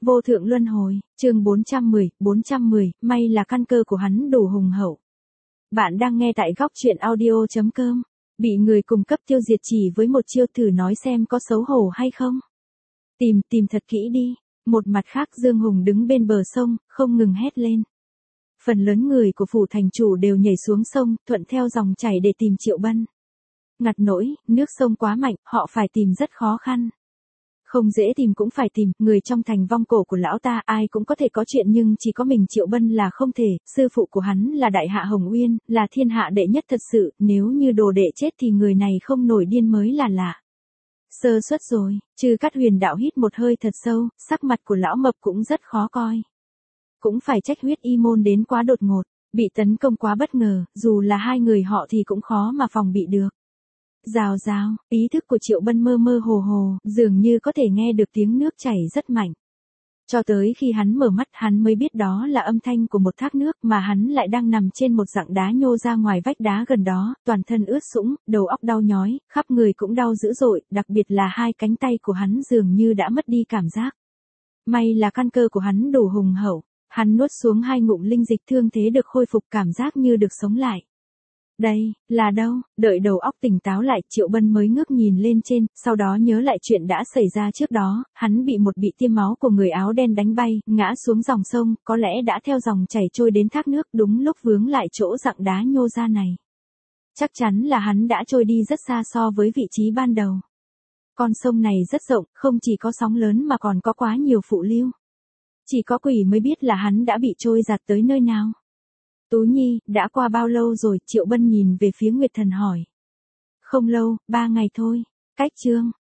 Vô thượng luân hồi, chương 410, may là căn cơ của hắn đủ hùng hậu. Bạn đang nghe tại góc truyện audio.com. Bị người cùng cấp tiêu diệt chỉ với một chiêu, thử nói xem có xấu hổ hay không. Tìm thật kỹ đi. Một mặt khác Dương Hùng đứng bên bờ sông, không ngừng hét lên. Phần lớn người của phủ thành chủ đều nhảy xuống sông, thuận theo dòng chảy để tìm Triệu Bân. Ngặt nỗi, nước sông quá mạnh, họ phải tìm rất khó khăn. Không dễ tìm cũng phải tìm, người trong thành vong cổ của lão ta ai cũng có thể có chuyện nhưng chỉ có mình Triệu Bân là không thể, sư phụ của hắn là Đại Hạ Hồng Uyên, là thiên hạ đệ nhất thật sự, nếu như đồ đệ chết thì người này không nổi điên mới là lạ. Sơ suất rồi, Trư Cát Huyền đạo hít một hơi thật sâu, sắc mặt của lão mập cũng rất khó coi. Cũng phải trách Huyết Y môn đến quá đột ngột, bị tấn công quá bất ngờ, dù là hai người họ thì cũng khó mà phòng bị được. Rào rào, ý thức của Triệu Bân mơ mơ hồ hồ, dường như có thể nghe được tiếng nước chảy rất mạnh. Cho tới khi hắn mở mắt hắn mới biết đó là âm thanh của một thác nước mà hắn lại đang nằm trên một dạng đá nhô ra ngoài vách đá gần đó, toàn thân ướt sũng, đầu óc đau nhói, khắp người cũng đau dữ dội, đặc biệt là hai cánh tay của hắn dường như đã mất đi cảm giác. May là căn cơ của hắn đủ hùng hậu, hắn nuốt xuống 2 ngụm linh dịch, thương thế được khôi phục, cảm giác như được sống lại. Đây, là đâu? Đợi đầu óc tỉnh táo lại, Triệu Bân mới ngước nhìn lên trên, sau đó nhớ lại chuyện đã xảy ra trước đó, hắn bị tiêm máu của người áo đen đánh bay, ngã xuống dòng sông, có lẽ đã theo dòng chảy trôi đến thác nước, đúng lúc vướng lại chỗ dạng đá nhô ra này. Chắc chắn là hắn đã trôi đi rất xa so với vị trí ban đầu. Con sông này rất rộng, không chỉ có sóng lớn mà còn có quá nhiều phụ lưu. Chỉ có quỷ mới biết là hắn đã bị trôi giạt tới nơi nào. Tú Nhi, đã qua bao lâu rồi? Triệu Bân nhìn về phía Nguyệt Thần hỏi. Không lâu, 3 ngày thôi. Cách chương.